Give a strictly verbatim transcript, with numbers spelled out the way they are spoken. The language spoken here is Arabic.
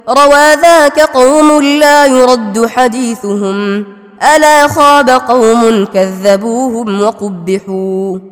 روى ذاك قوم لا يرد حديثهم، ألا خاب قوم كذبوهم وقبحوا.